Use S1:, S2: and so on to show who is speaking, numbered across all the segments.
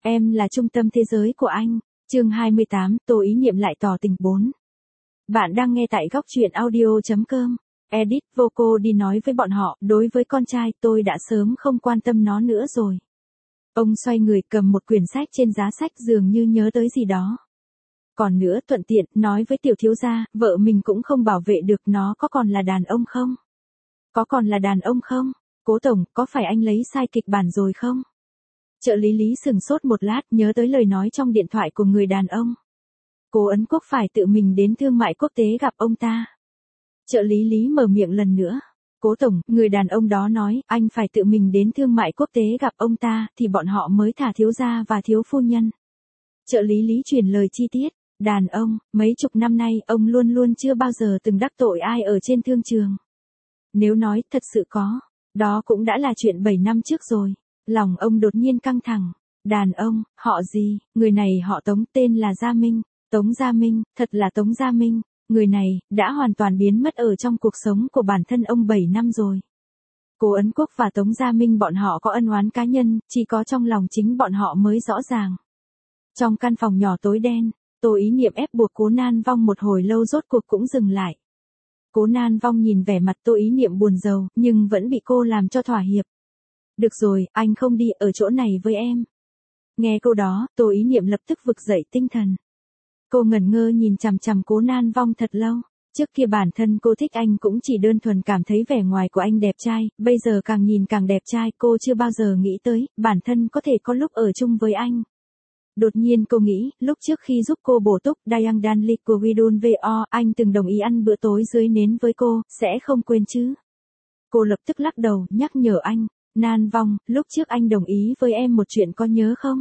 S1: Em là trung tâm thế giới của anh. Chương 28, Tô Ý Niệm lại tỏ tình 4. Bạn đang nghe tại góc truyện audio.com. Edit vô cô đi nói với bọn họ, đối với con trai tôi đã sớm không quan tâm nó nữa rồi. Ông xoay người cầm một quyển sách trên giá sách dường như nhớ tới gì đó. Còn nữa thuận tiện, nói với tiểu thiếu gia, vợ mình cũng không bảo vệ được nó có còn là đàn ông không? Có còn là đàn ông không? Cố tổng, có phải anh lấy sai kịch bản rồi không? Trợ lý Lý sừng sốt một lát nhớ tới lời nói trong điện thoại của người đàn ông. Cố Ấn Quốc phải tự mình đến thương mại quốc tế gặp ông ta. Trợ lý Lý mở miệng lần nữa. Cố tổng, người đàn ông đó nói, anh phải tự mình đến thương mại quốc tế gặp ông ta, thì bọn họ mới thả thiếu gia và thiếu phu nhân. Trợ lý Lý truyền lời chi tiết. Đàn ông, mấy chục năm nay ông luôn luôn chưa bao giờ từng đắc tội ai ở trên thương trường. Nếu nói thật sự có, đó cũng đã là chuyện 7 năm trước rồi. Lòng ông đột nhiên căng thẳng. Đàn ông, họ gì? Người này họ Tống, tên là Gia Minh. Tống Gia Minh, thật là Tống Gia Minh. Người này, đã hoàn toàn biến mất ở trong cuộc sống của bản thân ông 7 năm rồi. Cố Ấn Quốc và Tống Gia Minh bọn họ có ân oán cá nhân, chỉ có trong lòng chính bọn họ mới rõ ràng. Trong căn phòng nhỏ tối đen, Tô Ý Niệm ép buộc Cố Nan Vong một hồi lâu rốt cuộc cũng dừng lại. Cố Nan Vong nhìn vẻ mặt Tô Ý Niệm buồn rầu, nhưng vẫn bị cô làm cho thỏa hiệp. Được rồi, anh không đi ở chỗ này với em. Nghe câu đó, Tô Ý Niệm lập tức vực dậy tinh thần. Cô ngẩn ngơ nhìn chằm chằm Cố Nan Vong thật lâu. Trước kia bản thân cô thích anh cũng chỉ đơn thuần cảm thấy vẻ ngoài của anh đẹp trai, bây giờ càng nhìn càng đẹp trai, cô chưa bao giờ nghĩ tới, bản thân có thể có lúc ở chung với anh. Đột nhiên cô nghĩ, lúc trước khi giúp cô bổ túc Dayang Danli của Widun VO, anh từng đồng ý ăn bữa tối dưới nến với cô, sẽ không quên chứ. Cô lập tức lắc đầu, nhắc nhở anh, Nan Vong, lúc trước anh đồng ý với em một chuyện có nhớ không?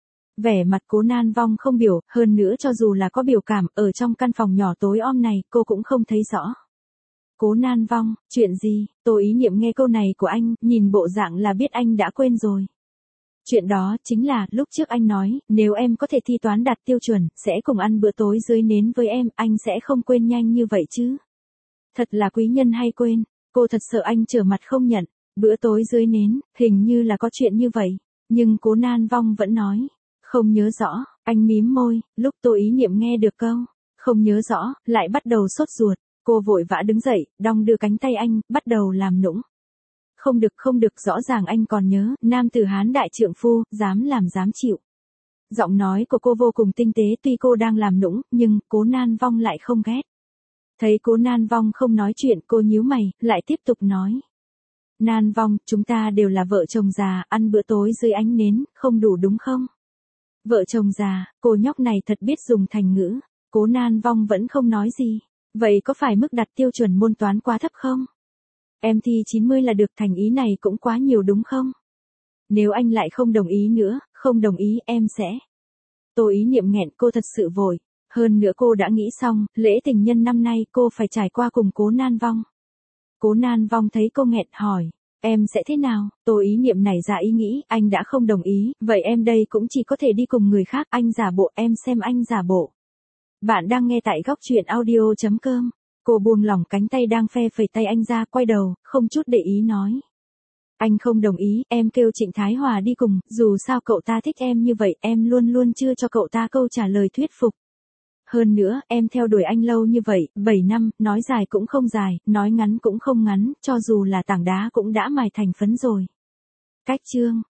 S1: Vẻ mặt Cố Nan Vong không biểu, hơn nữa cho dù là có biểu cảm, ở trong căn phòng nhỏ tối om này, cô cũng không thấy rõ. Cố Nan Vong, chuyện gì? Tô Ý Niệm nghe câu này của anh, nhìn bộ dạng là biết anh đã quên rồi. Chuyện đó chính là, lúc trước anh nói, nếu em có thể thi toán đạt tiêu chuẩn, sẽ cùng ăn bữa tối dưới nến với em, anh sẽ không quên nhanh như vậy chứ. Thật là quý nhân hay quên, cô thật sợ anh trở mặt không nhận, bữa tối dưới nến, hình như là có chuyện như vậy, nhưng Cố Nan Vong vẫn nói, không nhớ rõ, anh mím môi, lúc Tô Ý Niệm nghe được câu, không nhớ rõ, lại bắt đầu sốt ruột, cô vội vã đứng dậy, đong đưa cánh tay anh, bắt đầu làm nũng. Không được, rõ ràng anh còn nhớ, nam tử Hán đại trượng phu, dám làm dám chịu. Giọng nói của cô vô cùng tinh tế, tuy cô đang làm nũng, nhưng Cố Nan Vong lại không ghét. Thấy Cố Nan Vong không nói chuyện, cô nhíu mày, lại tiếp tục nói. Nan Vong, chúng ta đều là vợ chồng già, ăn bữa tối dưới ánh nến, không đủ đúng không? Vợ chồng già, cô nhóc này thật biết dùng thành ngữ. Cố Nan Vong vẫn không nói gì. Vậy có phải mức đặt tiêu chuẩn môn toán quá thấp không? Em thi 90 là được, thành ý này cũng quá nhiều đúng không? Nếu anh lại không đồng ý nữa, không đồng ý, em sẽ. Tô Ý Niệm nghẹn, cô thật sự vội. Hơn nữa cô đã nghĩ xong, lễ tình nhân năm nay cô phải trải qua cùng Cố Nan Vong. Cố Nan Vong thấy cô nghẹn hỏi, em sẽ thế nào? Tô Ý Niệm nảy ra ý nghĩ, anh đã không đồng ý, vậy em đây cũng chỉ có thể đi cùng người khác, anh giả bộ, em xem anh giả bộ. Bạn đang nghe tại góc truyện audio.com. Cô buông lỏng cánh tay đang phe phẩy tay anh ra, quay đầu, không chút để ý nói. Anh không đồng ý, em kêu Trịnh Thái Hòa đi cùng, dù sao cậu ta thích em như vậy, em luôn luôn chưa cho cậu ta câu trả lời thuyết phục. Hơn nữa, em theo đuổi anh lâu như vậy, 7 năm, nói dài cũng không dài, nói ngắn cũng không ngắn, cho dù là tảng đá cũng đã mài thành phấn rồi. Cách chương,